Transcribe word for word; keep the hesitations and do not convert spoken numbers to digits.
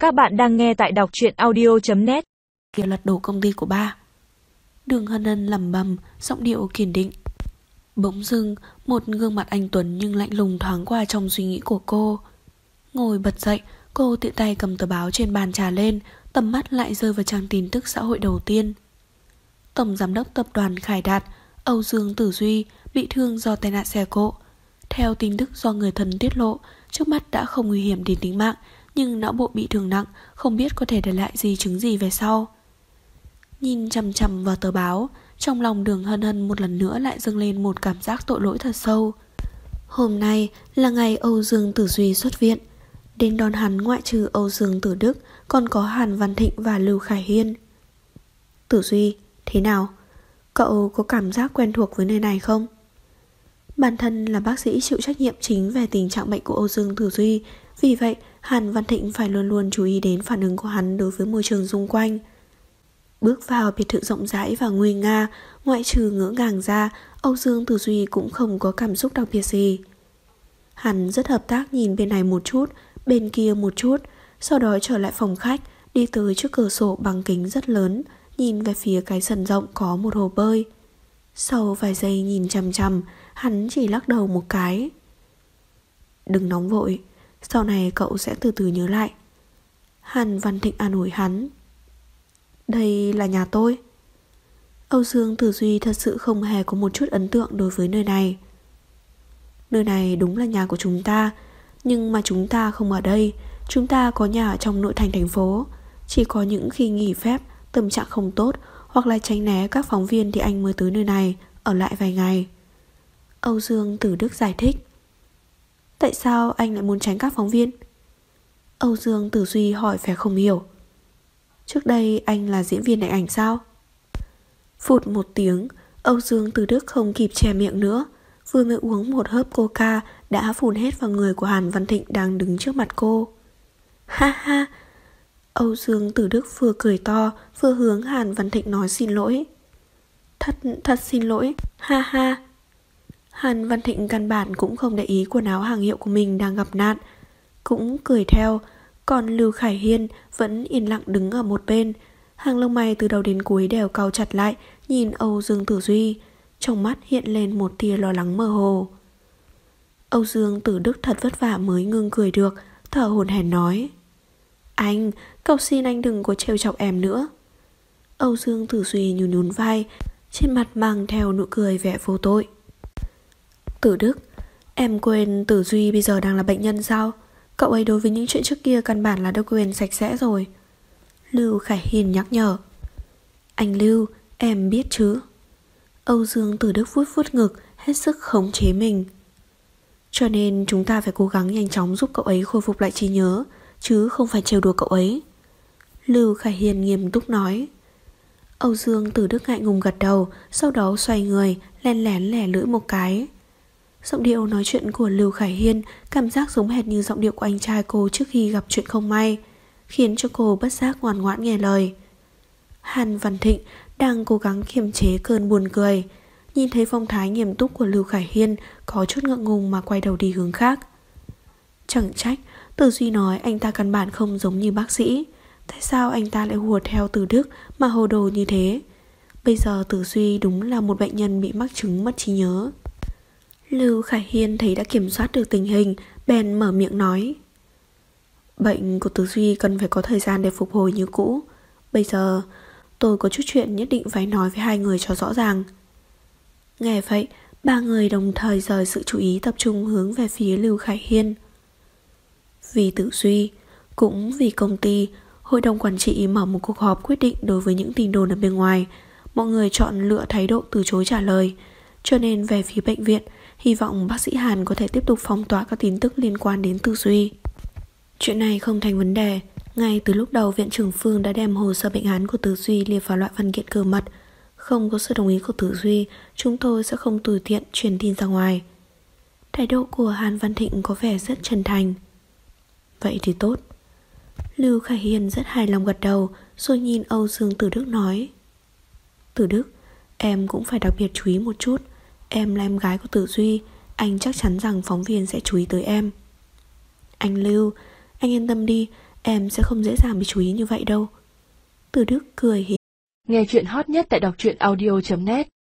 Các bạn đang nghe tại đọc truyện audio chấm net. Kia lật đổ công ty của ba. Đường Hân Hân lẩm bẩm, giọng điệu kiên định. Bỗng dưng, một gương mặt anh tuấn nhưng lạnh lùng thoáng qua trong suy nghĩ của cô. Ngồi bật dậy, cô tiện tay cầm tờ báo trên bàn trà lên, tầm mắt lại rơi vào trang tin tức xã hội đầu tiên. Tổng giám đốc tập đoàn Khải Đạt, Âu Dương Tử Duy bị thương do tai nạn xe cộ. Theo tin tức do người thân tiết lộ, trước mắt đã không nguy hiểm đến tính mạng, nhưng não bộ bị thương nặng, không biết có thể để lại di chứng gì về sau. Nhìn chằm chằm vào tờ báo, trong lòng Đường Hân Hân một lần nữa lại dâng lên một cảm giác tội lỗi thật sâu. Hôm nay là ngày Âu Dương Tử Duy xuất viện. Đến đón hắn ngoại trừ Âu Dương Tử Đức, còn có Hàn Văn Thịnh và Lưu Khải Hiên. Tử Duy, thế nào? Cậu có cảm giác quen thuộc với nơi này không? Bản thân là bác sĩ chịu trách nhiệm chính về tình trạng bệnh của Âu Dương Tử Duy, vì vậy Hàn Văn Thịnh phải luôn luôn chú ý đến phản ứng của hắn đối với môi trường xung quanh. Bước vào biệt thự rộng rãi và nguy nga, ngoại trừ ngỡ ngàng ra, Âu Dương Tử Duy cũng không có cảm xúc đặc biệt gì. Hắn rất hợp tác nhìn bên này một chút, bên kia một chút, sau đó trở lại phòng khách, đi tới trước cửa sổ bằng kính rất lớn, nhìn về phía cái sân rộng có một hồ bơi. Sau vài giây nhìn chằm chằm, hắn chỉ lắc đầu một cái. Đừng nóng vội, sau này cậu sẽ từ từ nhớ lại. Hàn Văn Thịnh an ủi hắn. Đây là nhà tôi. Âu Dương Tử Duy thật sự không hề có một chút ấn tượng đối với nơi này. Nơi này đúng là nhà của chúng ta, nhưng mà chúng ta không ở đây. Chúng ta có nhà ở trong nội thành thành phố. Chỉ có những khi nghỉ phép, tâm trạng không tốt hoặc là tránh né các phóng viên thì anh mới tới nơi này, ở lại vài ngày. Âu Dương Tử Đức giải thích. Tại sao anh lại muốn tránh các phóng viên? Âu Dương Tử Duy hỏi vẻ không hiểu. Trước đây anh là diễn viên điện ảnh sao? Phụt một tiếng, Âu Dương Tử Đức không kịp che miệng nữa, vừa mới uống một hớp coca đã phun hết vào người của Hàn Văn Thịnh đang đứng trước mặt cô. Ha ha! Âu Dương Tử Đức vừa cười to, vừa hướng Hàn Văn Thịnh nói xin lỗi. Thật, thật xin lỗi, ha ha! Hàn Văn Thịnh căn bản cũng không để ý quần áo hàng hiệu của mình đang gặp nạn, cũng cười theo. Còn Lưu Khải Hiên vẫn yên lặng đứng ở một bên, hàng lông mày từ đầu đến cuối đều cau chặt lại, nhìn Âu Dương Tử Duy, trong mắt hiện lên một tia lo lắng mơ hồ. Âu Dương Tử Đức thật vất vả mới ngưng cười được, thở hổn hển nói. Anh, cậu xin anh đừng có trêu chọc em nữa. Âu Dương Tử Duy nhún nhún vai, trên mặt mang theo nụ cười vẻ vô tội. Tử Đức, em quên Tử Duy bây giờ đang là bệnh nhân sao? Cậu ấy đối với những chuyện trước kia căn bản là đã quên sạch sẽ rồi. Lưu Khải Hiên nhắc nhở. Anh Lưu, em biết chứ. Âu Dương Tử Đức vuốt vuốt ngực, hết sức khống chế mình. Cho nên chúng ta phải cố gắng nhanh chóng giúp cậu ấy khôi phục lại trí nhớ, chứ không phải trêu đùa cậu ấy. Lưu Khải Hiên nghiêm túc nói. Âu Dương Tử Đức ngại ngùng gật đầu, sau đó xoay người, len lén lẻ lưỡi một cái. Giọng điệu nói chuyện của Lưu Khải Hiên cảm giác giống hệt như giọng điệu của anh trai cô trước khi gặp chuyện không may, khiến cho cô bất giác ngoan ngoãn nghe lời. Hàn Văn Thịnh đang cố gắng kiềm chế cơn buồn cười, nhìn thấy phong thái nghiêm túc của Lưu Khải Hiên có chút ngượng ngùng mà quay đầu đi hướng khác. Chẳng trách Tử Duy nói anh ta căn bản không giống như bác sĩ. Tại sao anh ta lại hùa theo Tử Đức mà hồ đồ như thế? Bây giờ Tử Duy đúng là một bệnh nhân bị mắc chứng mất trí nhớ. Lưu Khải Hiên thấy đã kiểm soát được tình hình, bèn mở miệng nói. Bệnh của Tử Duy cần phải có thời gian để phục hồi như cũ. Bây giờ tôi có chút chuyện nhất định phải nói với hai người cho rõ ràng. Nghe vậy, ba người đồng thời rời sự chú ý tập trung hướng về phía Lưu Khải Hiên. Vì Tử Duy, cũng vì công ty, hội đồng quản trị mở một cuộc họp quyết định đối với những tin đồn ở bên ngoài. Mọi người chọn lựa thái độ từ chối trả lời. Cho nên về phía bệnh viện, hy vọng bác sĩ Hàn có thể tiếp tục phong tỏa các tin tức liên quan đến Tử Duy. Chuyện này không thành vấn đề. Ngay từ lúc đầu, viện trưởng Phương đã đem hồ sơ bệnh án của Tử Duy liệt vào loại văn kiện cơ mật. Không có sự đồng ý của Tử Duy, chúng tôi sẽ không tùy tiện truyền tin ra ngoài. Thái độ của Hàn Văn Thịnh có vẻ rất chân thành. Vậy thì tốt. Lưu Khải Hiên rất hài lòng gật đầu, rồi nhìn Âu Dương Tử Đức nói. Tử Đức, em cũng phải đặc biệt chú ý một chút. Em là em gái của Tử Duy, anh chắc chắn rằng phóng viên sẽ chú ý tới em. Anh Lưu, anh yên tâm đi, Em sẽ không dễ dàng bị chú ý như vậy đâu. Từ Đức cười hì. Nghe chuyện hot nhất tại đọc truyện audio chấm net.